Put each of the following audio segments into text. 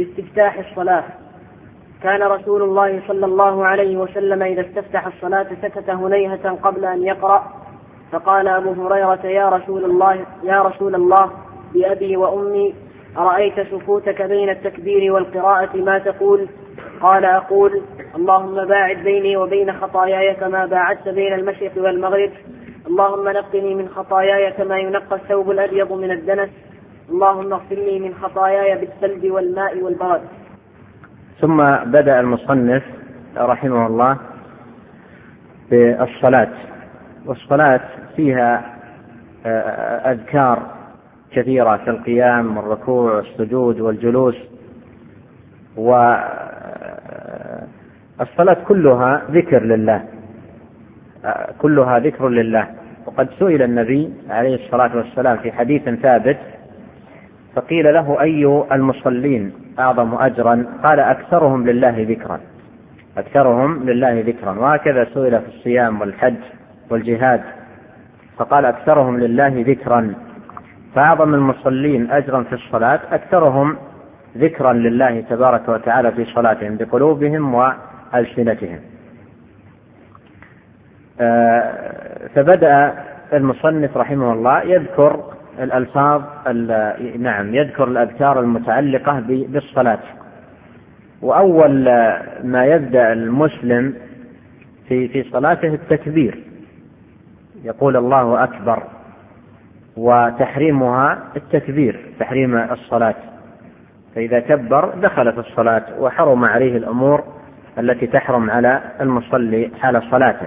في استفتاح الصلاة. كان رسول الله صلى الله عليه وسلم إذا استفتح الصلاة سكت هنيهة قبل أن يقرأ، فقال أبو هريرة: يا رسول الله بأبي وأمي، أرأيت سكوتك بين التكبير والقراءة ما تقول؟ قال: أقول: اللهم باعد بيني وبين خطاياي كما باعدت بين المشرق والمغرب، اللهم نقني من خطاياي كما ينقى الثوب الأبيض من الدنس، اللهم اغفر لي من خطاياي بالثلج والماء والبرد. ثم بدأ المصنف رحمه الله بالصلاة. والصلاة فيها أذكار كثيرة كالقيام والركوع والسجود والجلوس، والصلاة كلها ذكر لله، كلها ذكر لله. وقد سئل النبي عليه الصلاة والسلام في حديث ثابت فقيل له: أي المصلين أعظم أجرا؟ قال: أكثرهم لله ذكرا، أكثرهم لله ذكرا. وهكذا سئل في الصيام والحج والجهاد فقال: أكثرهم لله ذكرا. فأعظم المصلين أجرا في الصلاة أكثرهم ذكرا لله تبارك وتعالى في صلاتهم بقلوبهم وألسنتهم. فبدأ المصنف رحمه الله يذكر الألفاظ، يذكر الأذكار المتعلقة بالصلاة. وأول ما يبدأ المسلم في صلاته التكبير، يقول الله أكبر، وتحريمها التكبير، تحريم الصلاة، فإذا كبر دخلت الصلاة وحرم عليه الأمور التي تحرم على المصلي حال صلاته.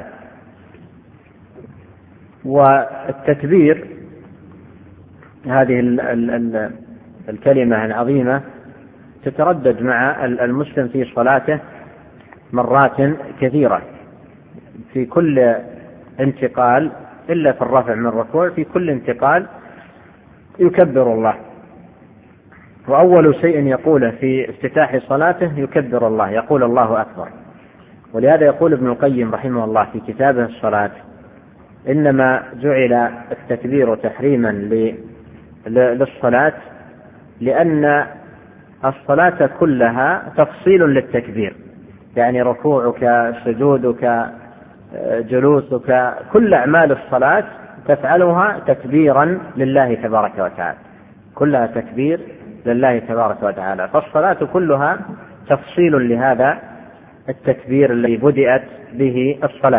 والتكبير هذه الكلمة العظيمة تتردد مع المسلم في صلاته مرات كثيرة، في كل انتقال إلا في الرفع من الركوع، في كل انتقال يكبر الله. وأول شيء يقوله في افتتاح صلاته يكبر الله، يقول الله أكبر. ولهذا يقول ابن القيم رحمه الله في كتابه الصلاة: إنما جعل التكبير تحريما للصلاة لأن الصلاة كلها تفصيل للتكبير، يعني ركوعك، سجودك، جلوسك، كل أعمال الصلاة تفعلها تكبيرا لله تبارك وتعالى، كلها تكبير لله تبارك وتعالى. فالصلاة كلها تفصيل لهذا التكبير الذي بدأت به الصلاة.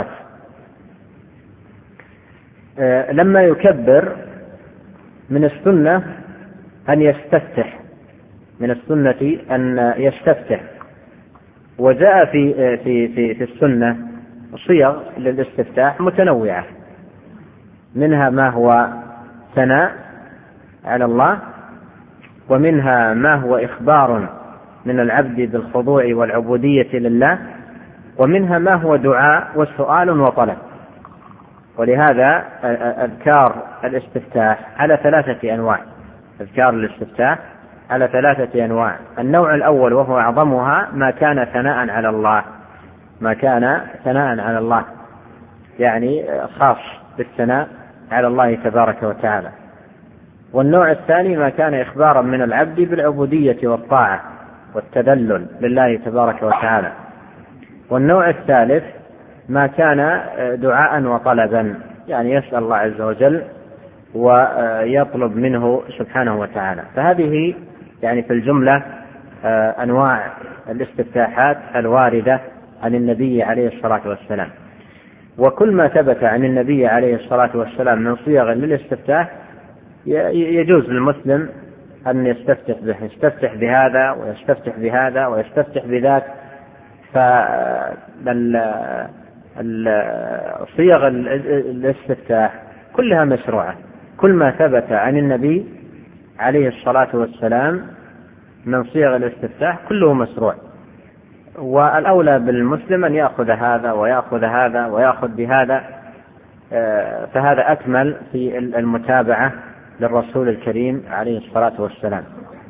لما يكبر من السنة أن يستفتح، من السنة أن يستفتح. وجاء في السنة صيغ للاستفتاح متنوعة، منها ما هو ثناء على الله، ومنها ما هو إخبار من العبد بالخضوع والعبودية لله، ومنها ما هو دعاء وسؤال وطلب. ولهذا أذكار الاستفتاح على 3 أنواع، أذكار الاستفتاح على 3 أنواع. النوع الأول وهو أعظمها ما كان ثناء على الله، ما كان ثناء على الله، يعني خاص بالثناء على الله تبارك وتعالى. والنوع الثاني ما كان إخبارا من العبد بالعبودية والطاعة والتذلل لله تبارك وتعالى. والنوع الثالث ما كان دعاء وطلبا، يعني يسأل الله عز وجل ويطلب منه سبحانه وتعالى. فهذه يعني في الجملة أنواع الاستفتاحات الواردة عن النبي عليه الصلاة والسلام. وكل ما ثبت عن النبي عليه الصلاة والسلام من صيغ للاستفتاح يجوز للمسلم أن يستفتح به، يستفتح بهذا ويستفتح بهذا ويستفتح بذاك. صيغ الاستفتاح كلها مشروعة، كل ما ثبت عن النبي عليه الصلاة والسلام من صيغ الاستفتاح كله مشروع. والأولى بالمسلم أن يأخذ هذا ويأخذ هذا ويأخذ بهذا، فهذا أكمل في المتابعة للرسول الكريم عليه الصلاة والسلام.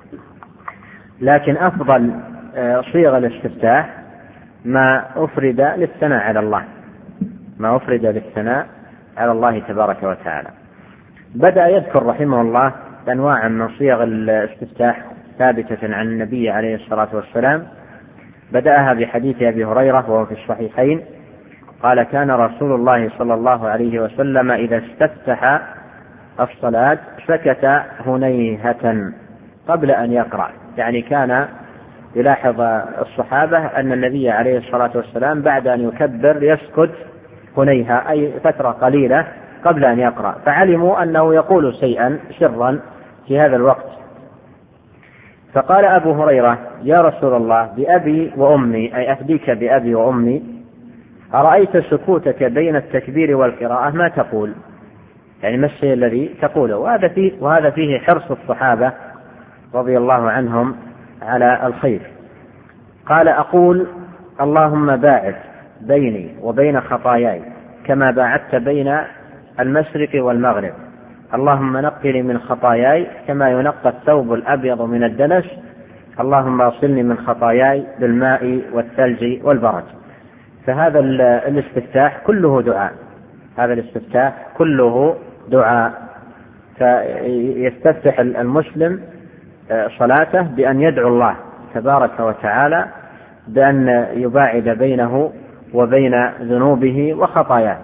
لكن أفضل صيغ الاستفتاح ما أفرد للثناء على الله، ما أفرد للثناء على الله تبارك وتعالى. بدأ يذكر رحمه الله أنواعا من صيغ الاستفتاح ثابتة عن النبي عليه الصلاة والسلام. بدأها بحديث أبي هريرة وهو في الصحيحين قال: كان رسول الله صلى الله عليه وسلم إذا استفتح الصلاة سكت هنيهة قبل أن يقرأ. يعني كان يلاحظ الصحابة أن النبي عليه الصلاة والسلام بعد أن يكبر يسكت هنيهة، أي فترة قليلة قبل أن يقرأ، فعلموا أنه يقول شيئا سرا في هذا الوقت. فقال أبو هريرة: يا رسول الله بأبي وأمي، أي أفديك بأبي وأمي، أرأيت سكوتك بين التكبير والقراءة ما تقول؟ يعني ما الشيء الذي تقوله؟ وهذا فيه حرص الصحابة رضي الله عنهم على الخير. قال: أقول: اللهم باعد بيني وبين خطاياي كما باعدت بين المشرق والمغرب، اللهم نقني من خطاياي كما ينقى الثوب الأبيض من الدنس، اللهم اغسلني من خطاياي بالماء والثلج والبرد. فهذا الاستفتاح كله دعاء، هذا الاستفتاح كله دعاء. فيستفتح المسلم صلاته بأن يدعو الله تبارك وتعالى بأن يباعد بينه وبين ذنوبه وخطاياه.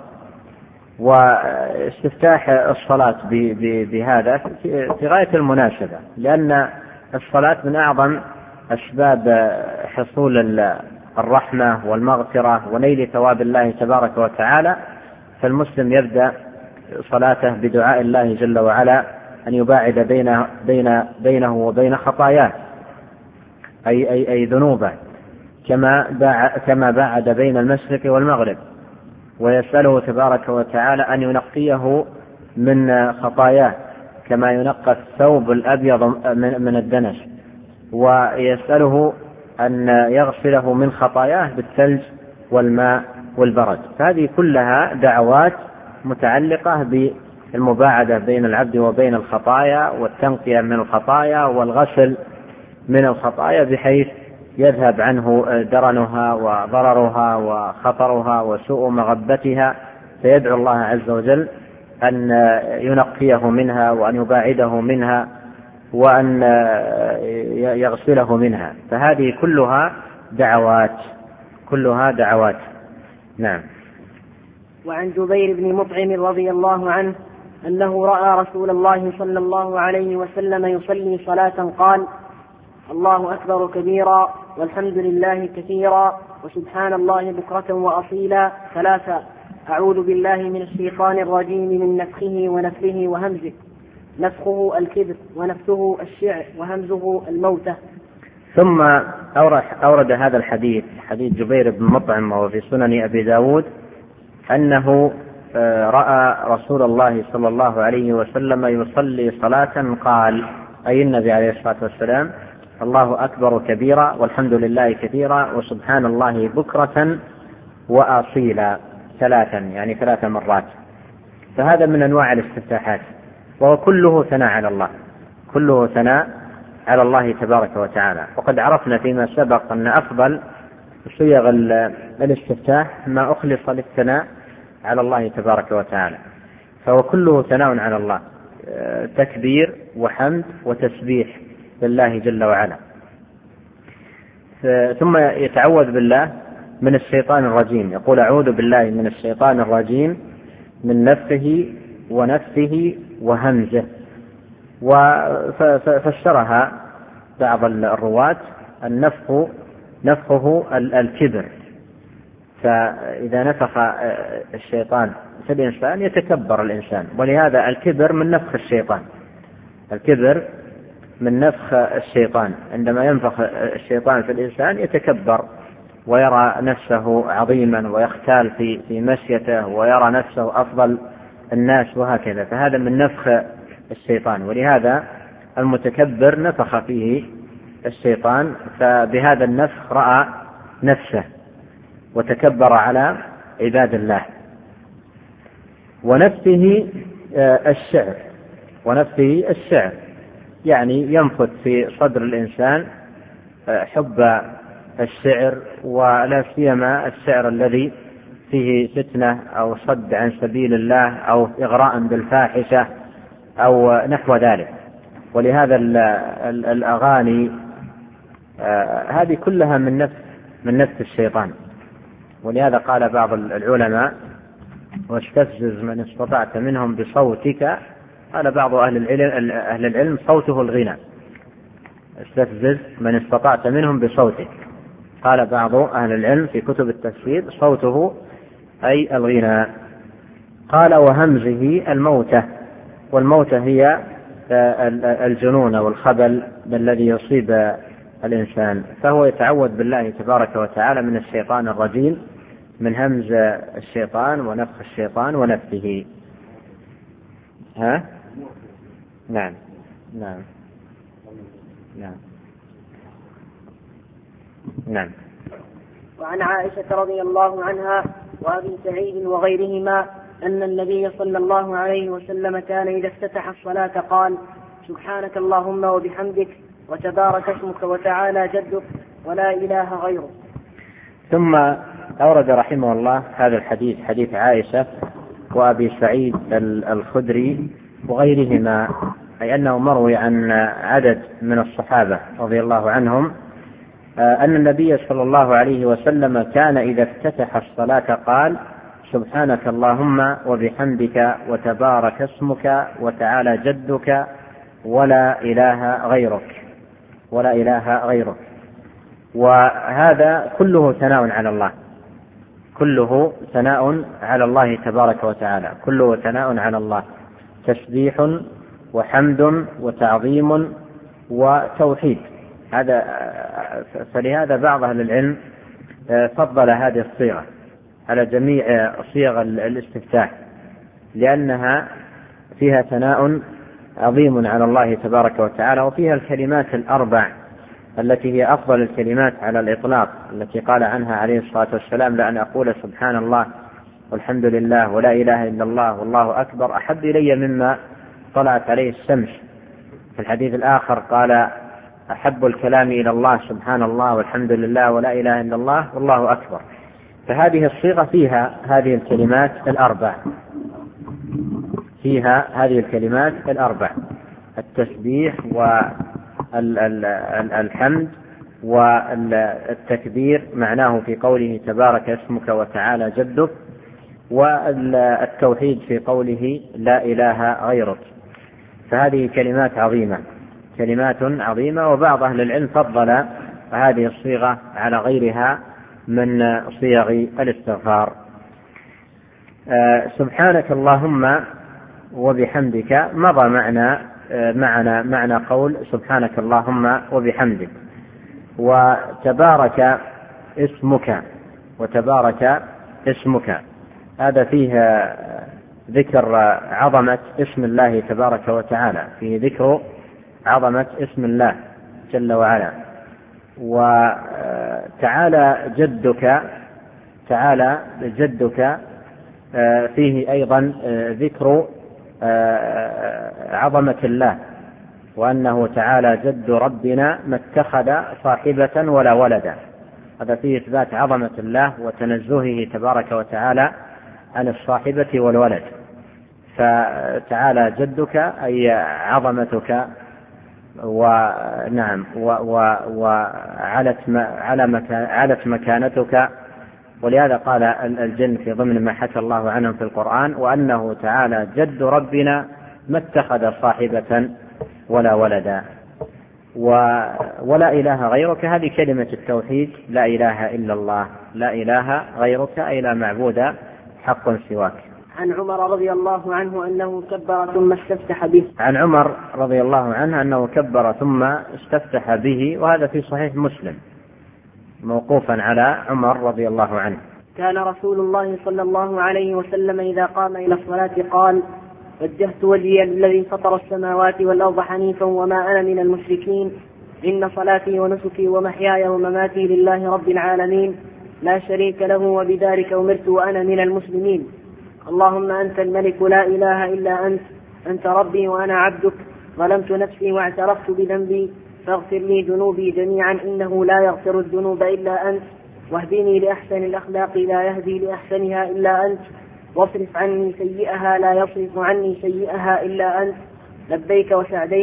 واستفتاح الصلاة بهذا في غاية المناسبة، لأن الصلاة من أعظم أسباب حصول الرحمة والمغفرة ونيل ثواب الله تبارك وتعالى. فالمسلم يبدأ صلاته بدعاء الله جل وعلا أن يباعد بينه وبين خطاياه، أي ذنوبه، كما باعد بين المشرق والمغرب، ويسأله تبارك وتعالى أن ينقيه من خطاياه كما ينقى الثوب الأبيض من الدنس، ويسأله أن يغسله من خطاياه بالثلج والماء والبرد. فهذه كلها دعوات متعلقة بالمباعدة بين العبد وبين الخطايا، والتنقية من الخطايا، والغسل من الخطايا بحيث يذهب عنه درنها وضررها وخطرها وسوء مغبتها، فيدعو الله عز وجل أن ينقيه منها وأن يباعده منها وأن يغسله منها. فهذه كلها دعوات. نعم. وعن جبير بن مطعم رضي الله عنه أنه رأى رسول الله صلى الله عليه وسلم يصلي صلاة قال: الله أكبر كبيرا والحمد لله كثيرا وسبحان الله بكرة وأصيلا 3. أعوذ بالله من الشيطان الرجيم من نفخه ونفثه وهمزه. نفخه الكبر ونفثه الشعر وهمزه الموتة. ثم أورد هذا الحديث، حديث جبير بن مطعم وهو في سنن أبي داود، أنه رأى رسول الله صلى الله عليه وسلم يصلي صلاة قال، أي النبي عليه الصلاة والسلام: الله أكبر كبيرا والحمد لله كثيرا وسبحان الله بكرة وأصيلا 3، يعني 3 مرات. فهذا من أنواع الاستفتاحات، وهو كله ثناء على الله، كله ثناء على الله تبارك وتعالى. وقد عرفنا فيما سبق أن أفضل صيغ الاستفتاح ما أخلص للثناء على الله تبارك وتعالى، فهو كله ثناء على الله، تكبير وحمد وتسبيح لله جل وعلا. ثم يتعوذ بالله من الشيطان الرجيم، يقول: أعوذ بالله من الشيطان الرجيم من نفخه ونفثه وهمزه. وفسرها بعض الرواة: نفخه الكبر، فإذا نفخ الشيطان في الإنسان يتكبر الإنسان، ولهذا الكبر من نفخ الشيطان، الكبر من نفخ الشيطان. عندما ينفخ الشيطان في الإنسان يتكبر ويرى نفسه عظيما ويختال في مشيته ويرى نفسه أفضل الناس وهكذا، فهذا من نفخ الشيطان. ولهذا المتكبر نفخ فيه الشيطان، فبهذا النفخ رأى نفسه وتكبر على عباد الله. ونفسه الشعر، يعني ينفث في صدر الإنسان حب الشعر، ولا سيما الشعر الذي فيه فتنة أو صد عن سبيل الله أو إغراء بالفاحشة أو نحو ذلك. ولهذا الأغاني هذه كلها من نفس الشيطان. ولهذا قال بعض العلماء: واستفزز من استطعت منهم بصوتك. قال بعض أهل العلم: صوته الغنى. استفزز من استطعت منهم بصوتك. قال بعض أهل العلم في كتب التفسير: صوته أي الغنى. قال: وهمزه الموتة. والموتة هي الجنون والخبل الذي يصيب الإنسان، فهو يتعوذ بالله تبارك وتعالى من الشيطان الرجيم، من همز الشيطان ونفخ الشيطان ونفثه. نعم. وعن عائشة رضي الله عنها وأبي سعيد وغيرهما أن النبي صلى الله عليه وسلم كان إذا افتتح الصلاة قال: سبحانك اللهم وبحمدك وتبارك اسمك وتعالى جدك ولا إله غيرك. ثم أورد رحمه الله هذا الحديث، حديث عائشة وأبي سعيد الخدري وغيرهما، أي أنه مروي عن عدد من الصحابة رضي الله عنهم أن النبي صلى الله عليه وسلم كان إذا افتتح الصلاة قال: سبحانك اللهم وبحمدك وتبارك اسمك وتعالى جدك ولا إله غيرك. وهذا كله ثناء على الله، كله ثناء على الله تبارك وتعالى، كله ثناء على الله، تسبيح وحمد وتعظيم وتوحيد. فلهذا بعض أهل العلم فضل هذه الصيغة على جميع صيغ الاستفتاح، لأنها فيها ثناء عظيم على الله تبارك وتعالى، وفيها الكلمات الأربع التي هي أفضل الكلمات على الإطلاق، التي قال عنها عليه الصلاة والسلام: لأن أقول سبحان الله والحمد لله ولا إله إلا الله والله أكبر أحب إلي مما طلعت عليه الشمس. في الحديث الآخر قال: أحب الكلام إلى الله سبحان الله والحمد لله ولا إله إلا الله والله أكبر. فهذه الصيغة فيها هذه الكلمات الأربع، التسبيح والحمد والتكبير معناه في قوله تبارك اسمك وتعالى جدك، والتوحيد في قوله لا إله غيرك. فهذه كلمات عظيمة، وبعض أهل العلم فضل هذه الصيغة على غيرها من صيغ الاستغفار. سبحانك اللهم وبحمدك مضى معنى قول سبحانك اللهم وبحمدك. وتبارك اسمك هذا فيه ذكر عظمة اسم الله تبارك وتعالى، فيه ذكر عظمة اسم الله جل وعلا. وتعالى جدك فيه أيضا ذكر عظمة الله، وأنه تعالى جد ربنا ما اتخذ صاحبة ولا ولدا. هذا فيه إثبات عظمة الله وتنزهه تبارك وتعالى عن الصاحبة والولد. فتعالى جدك أي عظمتك وعلت مكانتك. ولهذا قال الجن في ضمن ما حكى الله عنهم في القرآن: وأنه تعالى جد ربنا ما اتخذ صاحبة ولا ولدا. ولا إله غيرك هذه كلمة التوحيد، لا إله إلا الله، لا إله غيرك أي لا معبود حق سواك. عن عمر رضي الله عنه أنه كبر ثم استفتح به. عن عمر رضي الله عنه أنه كبر ثم استفتح به، وهذا في صحيح مسلم موقوفا على عمر رضي الله عنه. كان رسول الله صلى الله عليه وسلم إذا قام إلى الصلاة قال: وجهت وجهي للذي فطر السماوات والأرض حنيفا وما أنا من المشركين، إن صلاتي ونسكي ومحياي ومماتي لله رب العالمين لا شريك له وبذلك أمرت وأنا من المسلمين. اللهم أنت الملك لا إله إلا أنت ربي وأنا عبدك، ظلمت نفسي واعترفت بذنبي، فاغفر لي ذنوبي جميعا إنه لا يغفر الذنوب إلا أنت، واهدني لأحسن الأخلاق لا يهدي لأحسنها إلا أنت، واصرف عني سيئها لا يصرف عني سيئها إلا أنت، لبيك وسعديك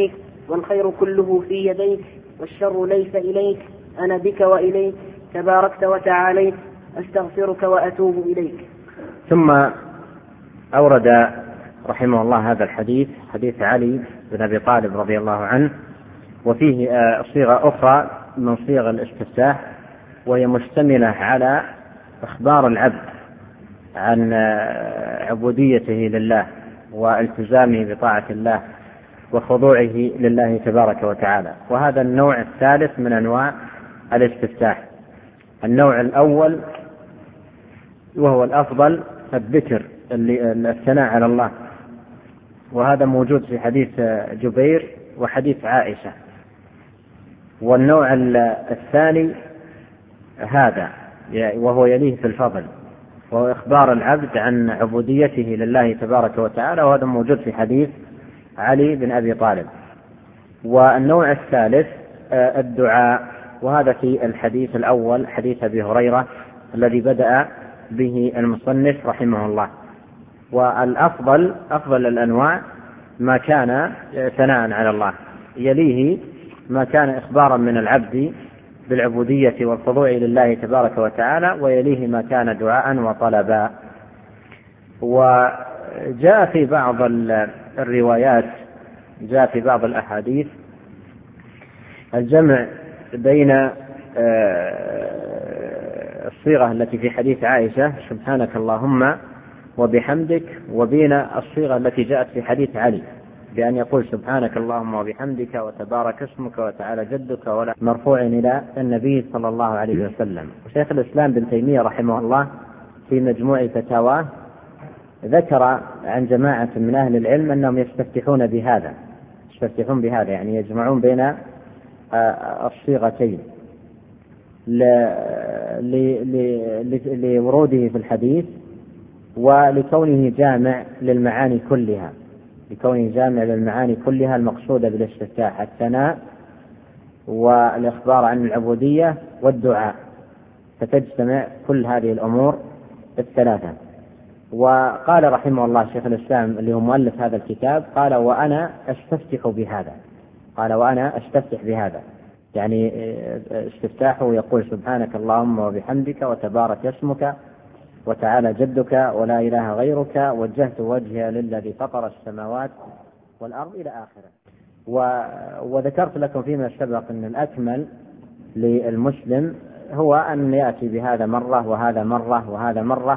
والخير كله في يديك، والشر ليس إليك، أنا بك وإليك، تباركت وتعاليت، أستغفرك وأتوب إليك. ثم أورد رحمه الله هذا الحديث، حديث علي بن أبي طالب رضي الله عنه، وفيه صيغة أخرى من صيغ الاستفتاح، وهي مشتملة على إخبار العبد عن عبوديته لله والتزامه بطاعة الله وخضوعه لله تبارك وتعالى. وهذا النوع الثالث من أنواع الاستفتاح. النوع الأول وهو الأفضل الذكر، الثناء على الله، وهذا موجود في حديث جبير وحديث عائشة. والنوع الثاني هذا وهو يليه في الفضل، وهو إخبار العبد عن عبوديته لله تبارك وتعالى، وهذا موجود في حديث علي بن أبي طالب. والنوع الثالث الدعاء، وهذا في الحديث الأول حديث أبي هريرة الذي بدأ به المصنف رحمه الله. والأفضل أفضل الأنواع ما كان ثناء على الله، يليه ما كان إخبارا من العبد بالعبودية والخضوع لله تبارك وتعالى، ويليه ما كان دعاء وطلبا. وجاء في بعض الروايات، جاء في بعض الأحاديث الجمع بين الصيغة التي في حديث عائشة سبحانك اللهم وبحمدك، وبين الصيغة التي جاءت في حديث علي بأن يقول سبحانك اللهم وبحمدك وتبارك اسمك وتعالى جدك، ولا مرفوع إلى النبي صلى الله عليه وسلم. وشيخ الإسلام بن تيمية رحمه الله في مجموع فتاواه ذكر عن جماعة من أهل العلم أنهم يستفتحون بهذا، يعني يجمعون بين الصيغتين لوروده في الحديث، ولكونه جامع للمعاني كلها، المقصودة بالاستفتاح الثناء والإخبار عن العبودية والدعاء، فتجتمع كل هذه الأمور الثلاثة. وقال رحمه الله شيخ الإسلام اللي هو مؤلف هذا الكتاب، قال وأنا أستفتح بهذا، يعني استفتاحه يقول سبحانك اللهم وبحمدك وتبارك اسمك وتعالى جدك ولا إله غيرك وجهت وجهي للذي فطر السماوات والأرض إلى آخره. وذكرت لكم فيما سبق أن الأكمل للمسلم هو أن يأتي بهذا مرة وهذا مرة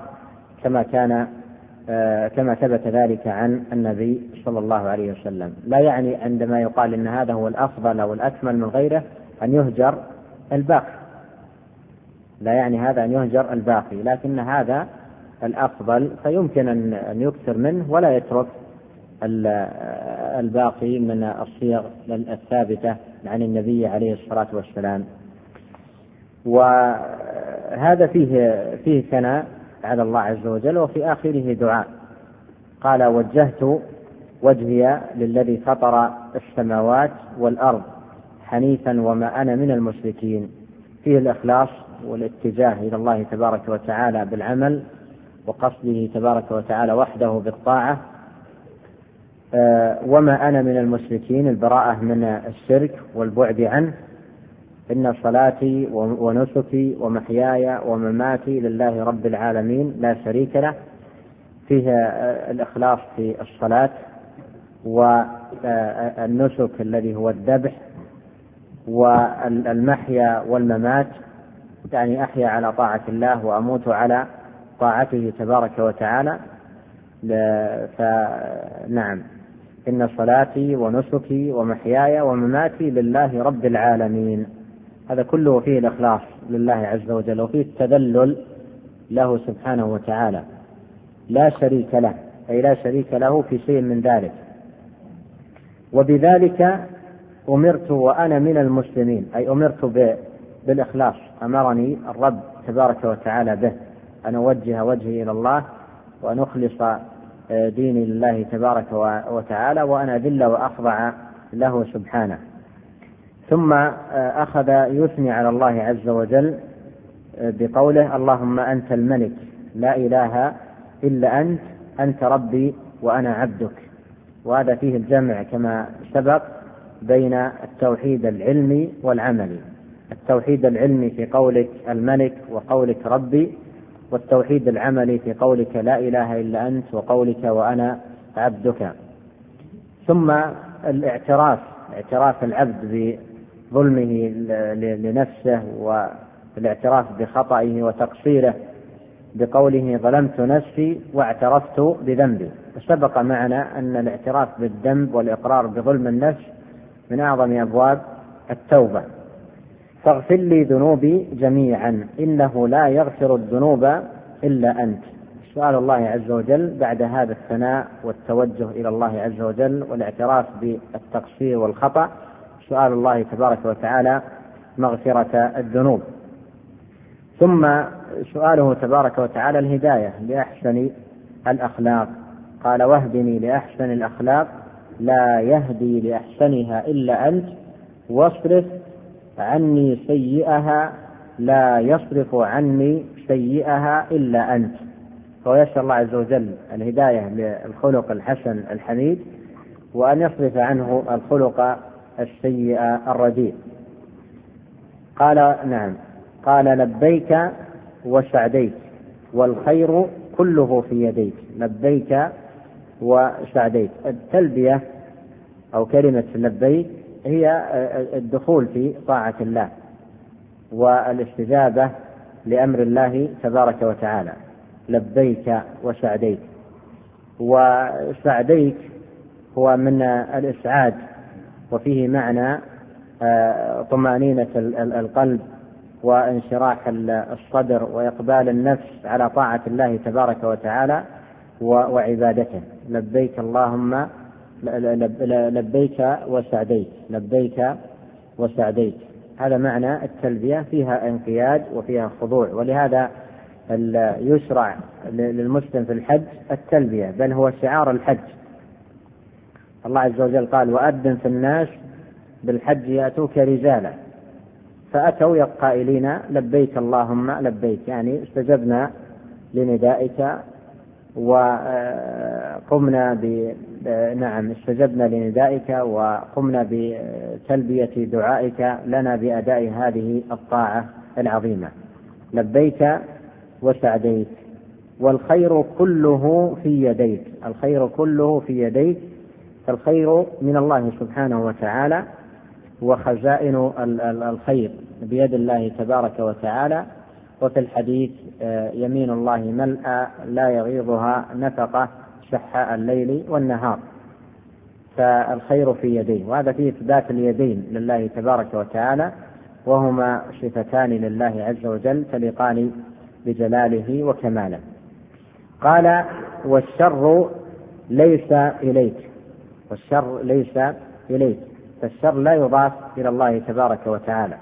كما ثبت ذلك عن النبي صلى الله عليه وسلم. لا يعني عندما يقال إن هذا هو الأفضل أو الأكمل من غيره أن يهجر الباقي، لكن هذا الأفضل، فيمكن أن يكثر منه ولا يترك الباقي من الصيغ الثابتة عن النبي عليه الصلاة والسلام. وهذا فيه ثناء على الله عز وجل، وفي آخره دعاء. قال وجهت وجهي للذي فطر السماوات والأرض حنيفا وما أنا من المشركين، فيه الإخلاص والاتجاه إلى الله تبارك وتعالى بالعمل، وقصده تبارك وتعالى وحده بالطاعة. وما أنا من المشركين، البراءة من الشرك والبعد عنه. إن صلاتي ونسكي ومحياي ومماتي لله رب العالمين لا شريك له، فيها الإخلاص في الصلاة والنسك الذي هو الذبح، والمحيا والممات، يعني أحيا على طاعة الله وأموت على طاعته تبارك وتعالى. فنعم، إن صلاتي ونسكي ومحياي ومماتي لله رب العالمين، هذا كله فيه الإخلاص لله عز وجل، وفيه التذلل له سبحانه وتعالى، لا شريك له، أي لا شريك له في شيء من ذلك. وبذلك أمرت وأنا من المسلمين، أي أمرت بالإخلاص، أمرني الرب تبارك وتعالى به أن أوجه وجهي إلى الله وأن أخلص ديني لله تبارك وتعالى، وأن أذل وأخضع له سبحانه. ثم أخذ يثني على الله عز وجل بقوله اللهم أنت الملك لا إله إلا أنت ربي وأنا عبدك. وهذا فيه الجمع كما سبق بين التوحيد العلمي والعملي. التوحيد العلمي في قولك الملك وقولك ربي، والتوحيد العملي في قولك لا إله إلا أنت وقولك وأنا عبدك. ثم اعتراف العبد بظلمه لنفسه والاعتراف بخطئه وتقصيره بقوله ظلمت نفسي واعترفت بذنبي. سبق معنا أن الاعتراف بالذنب والإقرار بظلم النفس من أعظم أبواب التوبة. فاغفر لي ذنوبي جميعا إنه لا يغفر الذنوب إلا أنت. سؤال الله عز وجل بعد هذا الثناء والتوجه إلى الله عز وجل والاعتراف بالتقصير والخطأ، سؤال الله تبارك وتعالى مغفرة الذنوب. ثم سؤاله تبارك وتعالى الهداية لأحسن الأخلاق، قال واهدني لأحسن الأخلاق لا يهدي لأحسنها إلا أنت واصرف عني سيئها لا يصرف عني سيئها إلا أنت. ويسأل الله عز وجل الهداية للخلق الحسن الحميد، وأن يصرف عنه الخلق السيء الرديء. قال نعم، قال لبيك وسعديك والخير كله في يديك. لبيك وسعديك. التلبية أو كلمة لبيك هي الدخول في طاعة الله والاستجابة لأمر الله تبارك وتعالى. لبيك وسعديك. وسعديك هو من الإسعاد، وفيه معنى طمأنينة القلب وانشراح الصدر وإقبال النفس على طاعة الله تبارك وتعالى وعبادته. لبيك اللهم لبيك وسعديك. لبيك وسعديك، هذا معنى التلبية، فيها انقياد وفيها خضوع. ولهذا يشرع للمسلم في الحج التلبية، بل هو شعار الحج. الله عز وجل قال وأذن في الناس بالحج يأتوك رجالا، فأتوا قائلين لبيك اللهم لبيك، يعني استجبنا لندائك وقمنا استجبنا لندائك وقمنا بتلبية دعائك لنا بأداء هذه الطاعة العظيمة. لبيك وسعديك والخير كله في يديك. الخير كله في يديك، فالخير من الله سبحانه وتعالى، وخزائن الخير بيد الله تبارك وتعالى. وفي الحديث يمين الله ملأى لا يغيضها نفقة سحاء الليل والنهار. فالخير في يديه، وهذا فيه إثبات اليدين لله تبارك وتعالى، وهما صفتان لله عز وجل تليقان بجلاله وكماله. قال والشر ليس إليك. والشر ليس إليك، فالشر لا يضاف إلى الله تبارك وتعالى،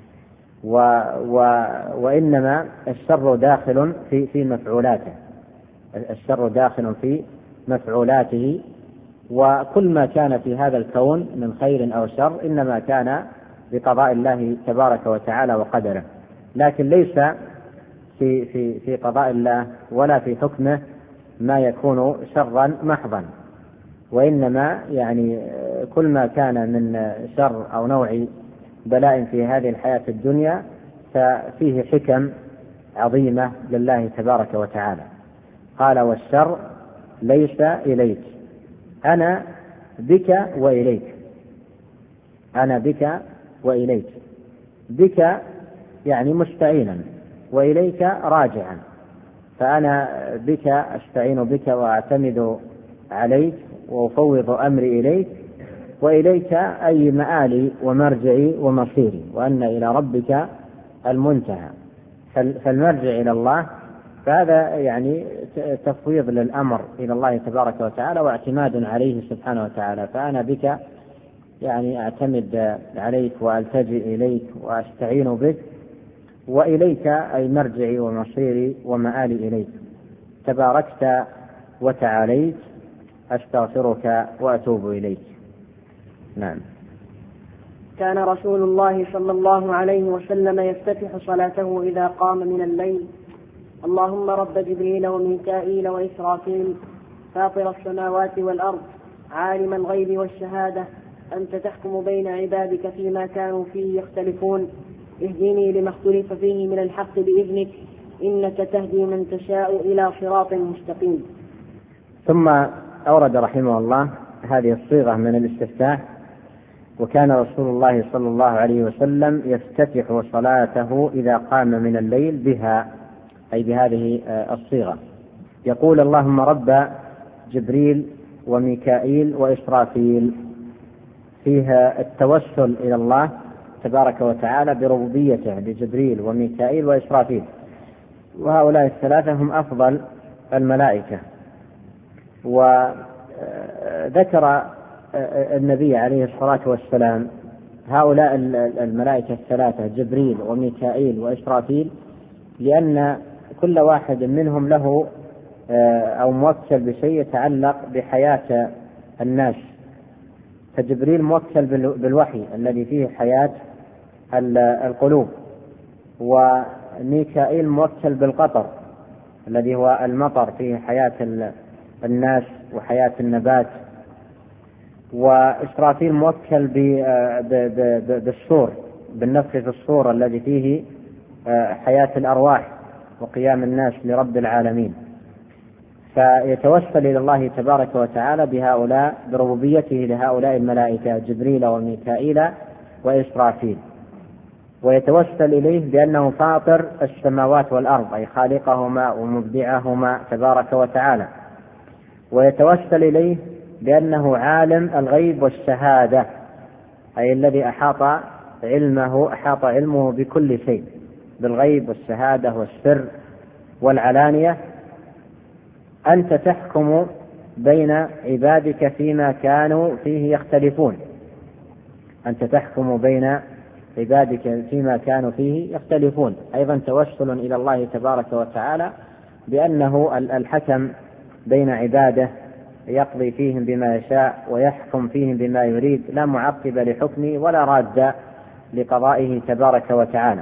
وإنما الشر داخل في مفعولاته. الشر داخل في مفعولاته، وكل ما كان في هذا الكون من خير أو شر إنما كان بقضاء الله تبارك وتعالى وقدره، لكن ليس في قضاء الله ولا في حكمه ما يكون شرا محضا، وإنما يعني كل ما كان من شر أو نوع بلاء في هذه الحياة الدنيا ففيه حكم عظيمة لله تبارك وتعالى. قال والشر ليس إليك، أنا بك وإليك. أنا بك وإليك. بك يعني مستعينا، وإليك راجعا. فأنا بك أستعين بك وأعتمد عليك وأفوض أمري إليك، وإليك أي مآلي ومرجعي ومصيري، وأن إلى ربك المنتهى. فالمرجع إلى الله، فهذا يعني تفويض للأمر إلى الله تبارك وتعالى واعتماد عليه سبحانه وتعالى. فأنا بك يعني أعتمد عليك وألتجئ إليك وأستعين بك، وإليك أي مرجعي ومصيري ومآلي إليك. تباركت وتعاليت، أستغفرك وأتوب إليك. نعم. كان رسول الله صلى الله عليه وسلم يفتتح صلاته إذا قام من الليل: اللهم رب جبريل وميكائيل وإسرافيل فاطر السماوات والأرض عالم الغيب والشهادة أنت تحكم بين عبادك فيما كانوا فيه يختلفون اهدني لما اختلف فيه من الحق بإذنك إنك تهدي من تشاء إلى صراط مستقيم. ثم أورد رحمه الله هذه الصيغة من الاستفتاح. وكان رسول الله صلى الله عليه وسلم يفتتح صلاته إذا قام من الليل بها، أي بهذه الصيغة، يقول اللهم رب جبريل وميكائيل وإسرافيل، فيها التوسل إلى الله تبارك وتعالى بربوبيته لجبريل وميكائيل وإسرافيل، وهؤلاء الثلاثة هم أفضل الملائكة. وذكر النبي عليه الصلاة والسلام هؤلاء الملائكة الثلاثة جبريل وميكائيل وإسرافيل لأن كل واحد منهم له أو موكل بشيء يتعلق بحياة الناس. فجبريل موكل بالوحي الذي فيه حياة القلوب، وميكائيل موكل بالقطر الذي هو المطر فيه حياة الناس وحياة النبات، وإسرافيل موكل بالصور، بالنفخ في الصور الذي فيه حياة الأرواح وقيام الناس لرب العالمين. فيتوسل إلى الله تبارك وتعالى بهؤلاء بربوبيته لهؤلاء الملائكة جبريل وميكائيل وإسرافيل، ويتوسل إليه بأنه فاطر السماوات والأرض، أي خالقهما ومبدعهما تبارك وتعالى، ويتوسل إليه بأنه عالم الغيب والشهادة، أي الذي أحاط علمه بكل شيء، بالغيب والشهادة والسر والعلانية. أنت تحكم بين عبادك فيما كانوا فيه يختلفون، أنت تحكم بين عبادك فيما كانوا فيه يختلفون، أيضا توسل إلى الله تبارك وتعالى بأنه الحكم بين عباده، يقضي فيهم بما يشاء ويحكم فيهم بما يريد، لا معقب لحكمه ولا راد لقضائه تبارك وتعالى.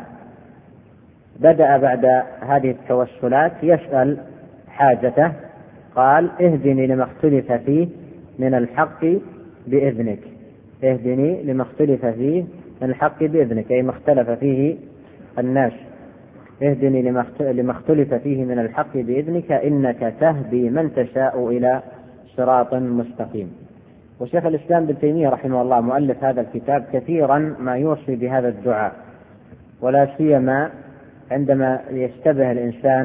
بدأ بعد هذه التوسلات يسأل حاجته، قال اهدني لما اختلف فيه من الحق بإذنك، اهدني لما اختلف فيه من الحق بإذنك، أي ما اختلف فيه الناس، اهدني لما اختلف فيه من الحق بإذنك إنك تهدي من تشاء إلى صراط مستقيم. وشيخ الإسلام ابن تيمية رحمه الله مؤلف هذا الكتاب كثيرا ما يوصي بهذا الدعاء، ولا سيما عندما يشتبه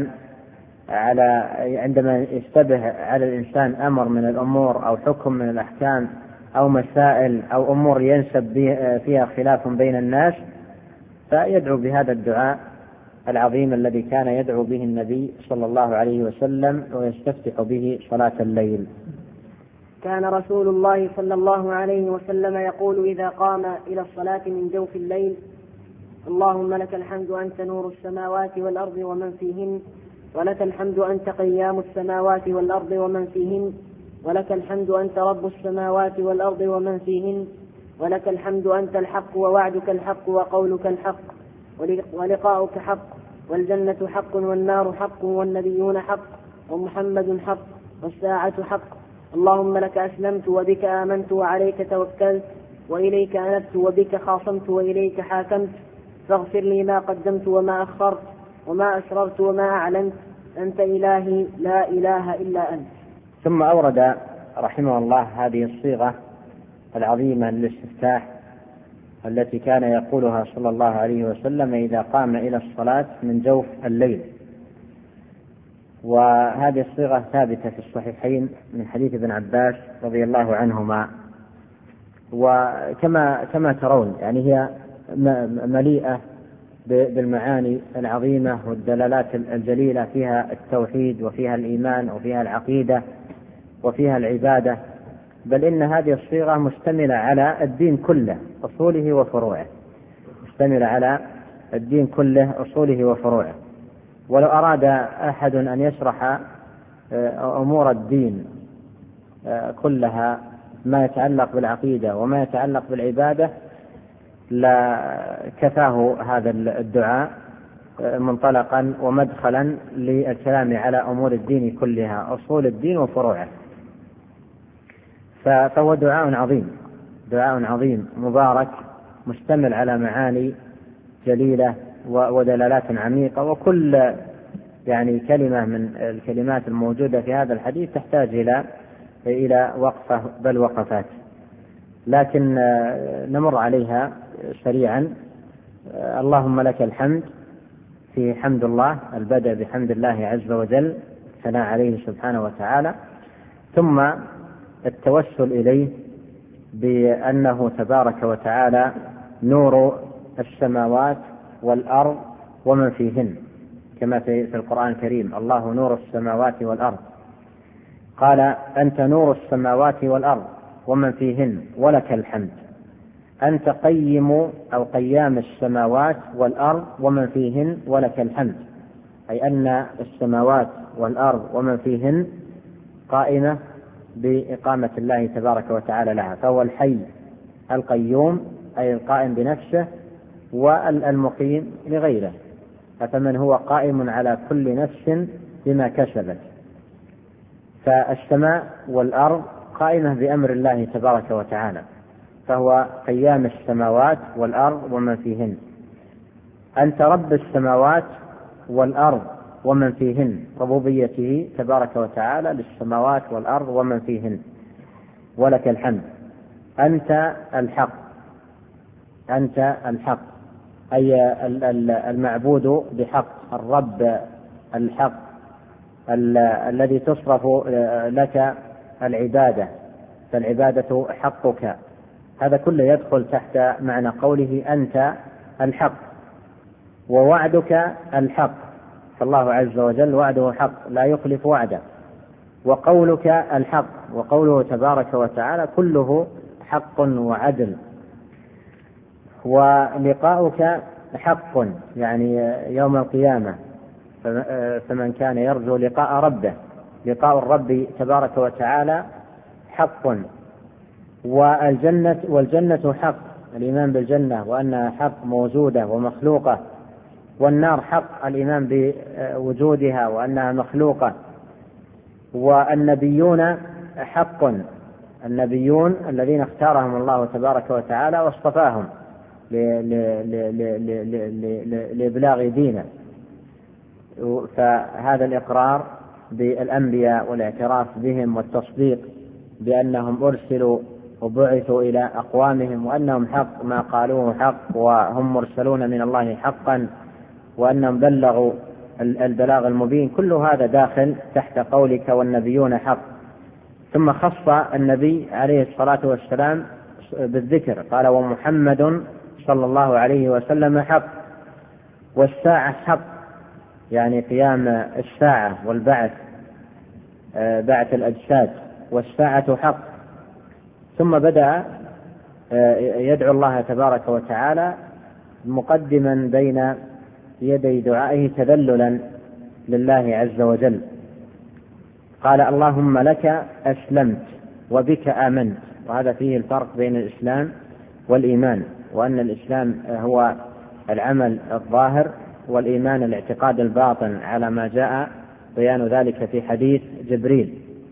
على الإنسان أمر من الأمور أو حكم من الأحكام أو مسائل أو أمور ينسب فيها خلاف بين الناس، فيدعو بهذا الدعاء العظيم الذي كان يدعو به النبي صلى الله عليه وسلم ويستفتح به صلاة الليل. كان رسول الله صلى الله عليه وسلم يقول إذا قام إلى الصلاة من جوف الليل: اللهم لك الحمد أنت نور السماوات والأرض ومن فيهن، ولك الحمد أنت قيام السماوات والأرض ومن فيهن، ولك الحمد أنت رب السماوات والأرض ومن فيهن، ولك الحمد أنت الحق ووعدك الحق وقولك الحق ولقاؤك حق، والجنة حق والنار حق والنبيون حق ومحمد حق والساعة حق. اللهم لك أسلمت وبك آمنت وعليك توكلت وإليك أنبت وبك خاصمت وإليك حاكمت، فاغفر لي ما قدمت وما أخرت وما أسررت وما أعلنت، أنت إلهي لا إله إلا أنت. ثم أورد رحمه الله هذه الصيغة العظيمة للاستفتاح التي كان يقولها صلى الله عليه وسلم إذا قام إلى الصلاة من جوف الليل. وهذه الصيغة ثابتة في الصحيحين من حديث ابن عباس رضي الله عنهما، وكما ترون يعني هي مليئة بالمعاني العظيمة والدلالات الجليلة، فيها التوحيد وفيها الإيمان وفيها العقيدة وفيها العبادة، بل إن هذه الصيغة مشتملة على الدين كله أصوله وفروعه، مشتملة على الدين كله أصوله وفروعه. ولو أراد أحد أن يشرح أمور الدين كلها ما يتعلق بالعقيدة وما يتعلق بالعبادة لا كفاه هذا الدعاء منطلقا ومدخلا للكلام على أمور الدين كلها أصول الدين وفروعه. فهو دعاء عظيم دعاء عظيم مبارك مشتمل على معاني جليلة ودلالات عميقة، وكل يعني كلمة من الكلمات الموجودة في هذا الحديث تحتاج إلى وقفة بل وقفات، لكن نمر عليها سريعا. اللهم لك الحمد، في حمد الله البدء بحمد الله عز وجل ثناء عليه سبحانه وتعالى، ثم التوسل إليه بأنه تبارك وتعالى نور السماوات والأرض ومن فيهن، كما في القرآن الكريم الله نور السماوات والأرض، قال أنت نور السماوات والأرض ومن فيهن ولك الحمد، أنت قيم أو قيام السماوات والأرض ومن فيهن ولك الحمد، أي أن السماوات والأرض ومن فيهن قائمة بإقامة الله تبارك وتعالى لها، فهو الحي القيوم أي القائم بنفسه والمقيم لغيره، فمن هو قائم على كل نفس بما كسبت، فالسماء والأرض قائمة بأمر الله تبارك وتعالى، فهو قيام السماوات والأرض ومن فيهن. أنت رب السماوات والأرض ومن فيهن، ربوبيته تبارك وتعالى للسماوات والأرض ومن فيهن ولك الحمد. أنت الحق، أنت الحق أي المعبود بحق، الرب الحق الذي تصرف لك العبادة، فالعبادة حقك، هذا كله يدخل تحت معنى قوله أنت الحق. ووعدك الحق، فالله عز وجل وعده حق لا يخلف وعده، وقولك الحق، وقوله تبارك وتعالى كله حق وعدل. ولقاؤك حق يعني يوم القيامة، فمن كان يرجو لقاء ربه، لقاء الرب تبارك وتعالى حق. والجنة حق، الإيمان بالجنة وأنها حق موجودة ومخلوقة، والنار حق، الإيمان بوجودها وأنها مخلوقة. والنبيون حق، النبيون الذين اختارهم الله تبارك وتعالى واصطفاهم لإبلاغ دينه، فهذا الإقرار بالأنبياء والاعتراف بهم والتصديق بأنهم أرسلوا وبعثوا إلى أقوامهم وأنهم حق، ما قالوه حق وهم مرسلون من الله حقا، وأنهم بلغوا البلاغ المبين، كل هذا داخل تحت قولك والنبيون حق. ثم خص النبي عليه الصلاة والسلام بالذكر، قال ومحمد صلى الله عليه وسلم حق، والساعة حق يعني قيام الساعة والبعث، بعث الأجساد، والساعة حق. ثم بدأ يدعو الله تبارك وتعالى مقدما بين يدي دعائه تذللا لله عز وجل، قال اللهم لك أسلمت وبك آمنت. وهذا فيه الفرق بين الإسلام والإيمان، وأن الإسلام هو العمل الظاهر، والإيمان الاعتقاد الباطن على ما جاء بيان ذلك في حديث جبريل.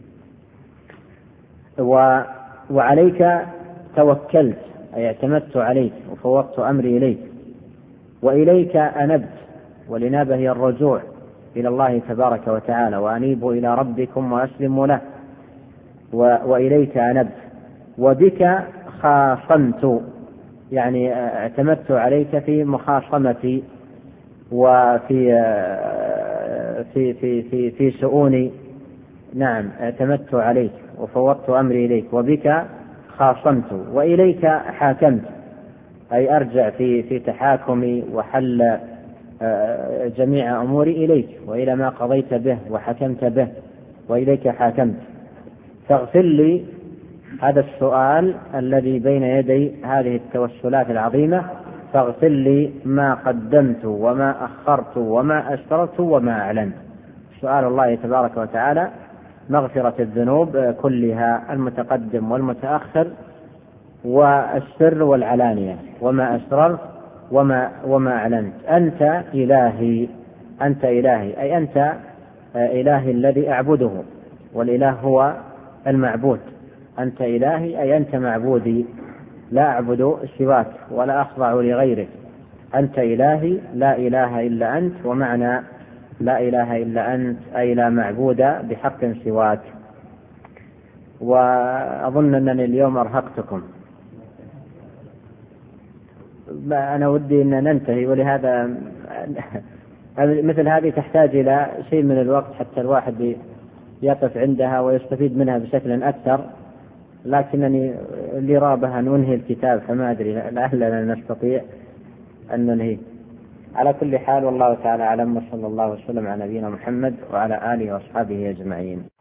وعليك توكلت أي اعتمدت عليك وفوضت أمري إليك، وإليك أنبت، والإنابة هي الرجوع إلى الله تبارك وتعالى، وأنيبوا إلى ربكم وأسلموا له، وإليك أنبت. وبك خاصمت يعني اعتمدت عليك في مخاصمتي وفي في في في في شؤوني، نعم اعتمدت عليك وفوضت أمري إليك. وبك خاصمت وإليك حاكمت أي أرجع في تحاكمي وحل جميع أموري إليك وإلى ما قضيت به وحكمت به، وإليك حاكمت. فاغفر لي، هذا السؤال الذي بين يدي هذه التوسلات العظيمة، فاغفر لي ما قدمت وما أخرت وما أسررت وما أعلنت. سؤال الله تبارك وتعالى مغفرة الذنوب كلها، المتقدم والمتأخر والسر والعلانية، وما أسررت وما أعلنت. أنت إلهي، أنت إلهي أي أنت إلهي الذي أعبده، والإله هو المعبود. أنت إلهي أي أنت معبودي، لا أعبد سواك ولا أخضع لغيرك، أنت إلهي لا إله إلا أنت. ومعنى لا إله إلا أنت أي لا معبود بحق سواك. وأظن أنني اليوم أرهقتكم، أنا ودي أن ننتهي، ولهذا مثل هذه تحتاج إلى شيء من الوقت حتى الواحد يقف عندها ويستفيد منها بشكل أكثر، لكنني لي رابها أن أنهي الكتاب، فما أدري لعلنا نستطيع أن ننهي. على كل حال والله تعالى أعلم، وصلى الله وسلم على نبينا محمد وعلى آله وأصحابه أجمعين.